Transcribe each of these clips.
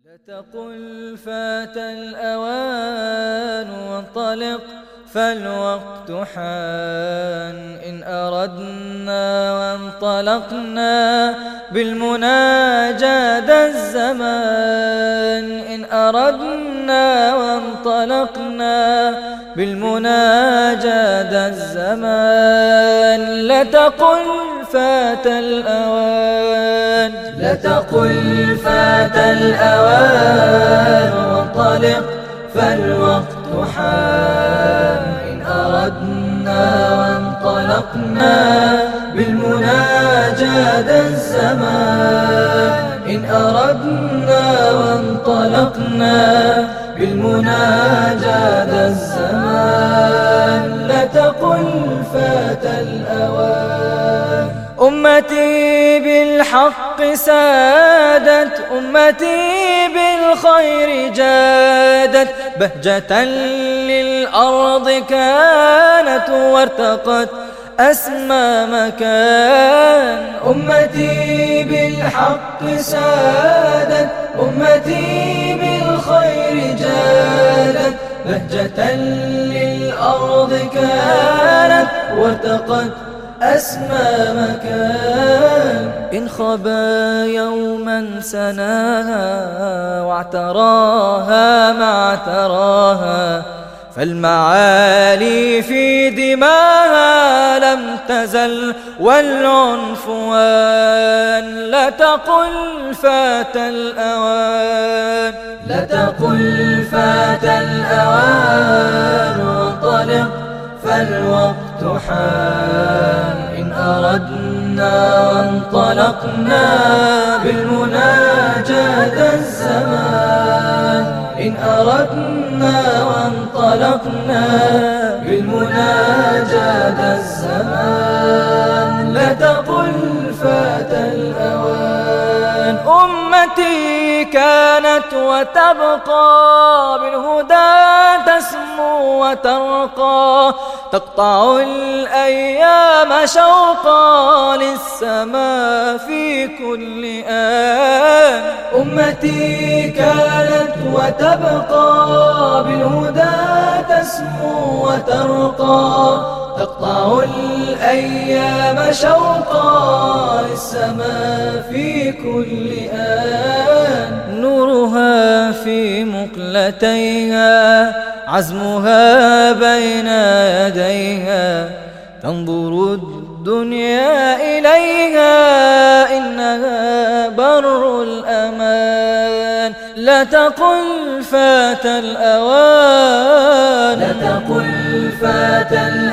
لتقل فات الأوان وانطلق فالوقت حان إن أردنا وانطلقنا بالمنى جاد الزمان إن أردنا وانطلقنا بالمنى جاد الزمان لتقل فات الأوان لتقل فات الأوان وانطلق فالوقت حان إن أردنا وانطلقنا بالمنى جاد الزمان إن أردنا وانطلقنا بالمنى جاد الزمان لتقل فات الأوان أمتي بالحق سادت أمتي بالخير جادت بهجة للأرض كانت وارتقت أسمى مكان أمتي بالحق سادت أمتي بالخير جادت بهجة للأرض كانت وارتقت أسمى مكان إن خبا يوما سناها واعتراها ما اعتراها فالمعالي في دماها لم تزل والعنفوان لتقل فات الأوان لتقل فات الأوان وانطلق فالوقت حان إن أردنا وانطلقنا بالمنى جاد الزمان إن أردنا وانطلقنا بالمنى جاد الزمان لتقل فات الأوان أمتي كانت وتبقى بالهدى تسمو وترقى تقطع الأيام شوقا للسماء في كل آن أمتي كانت وتبقى بالهدى تسمو وترقى تقطع الأيام شوقا للسماء في كل آن نورها في مقلتيها عزمها بين يديها تنظر الدنيا إليها إنها بر الأمان لتقل فات الأوان لتقل فات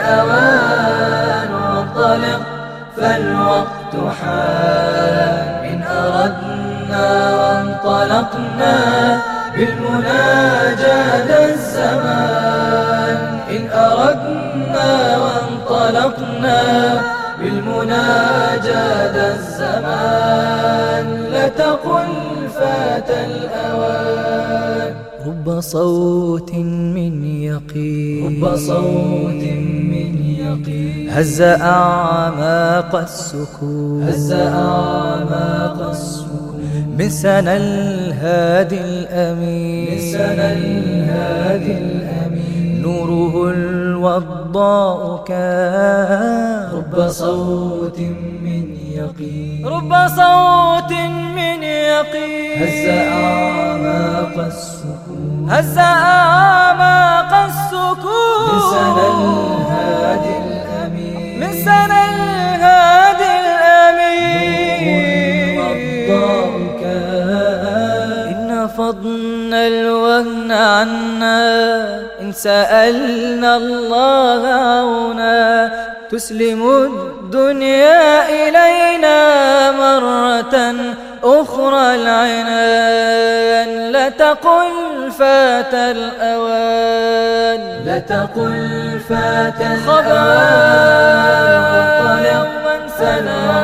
الأوان وانطلق فالوقت حان إن أردنا وانطلقنا بالمنى جاد الزمان إن أردنا وانطلقنا بالمنى جاد الزمان لتقل فات الأوان رب صوت من يقين رب صوت من يقين هز أعماق السكون هز أعماق السكون من سنى الهادي الأمين من سنى الهادي الأمين نوره الوضاء كان رب صوت من يقين رب صوت من يقين هز أعماق السكون هز أعماق السكون من سنى الهادي الأمين من سنى الهادي الأمين نور إن فضنا الوهن عنا إن سألنا الله عونا تسلم الدنيا إلينا مرة أخرى العنان لتقل فات الأوان لتقل فات الأوان وانطلق من سنى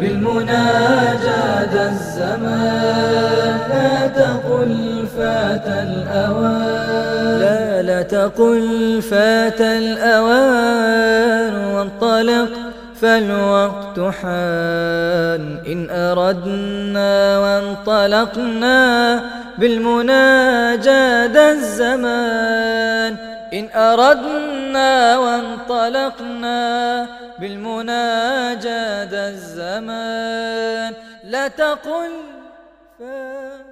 بالمنى جاد الزمان لا تقل فات الأوان، لا تقل فات الأوان وانطلق فالوقت حان. إن أردنا وانطلقنا بالمنى جاد الزمان، إن أردنا وانطلقنا بالمنى جاد الزمان. لا تقل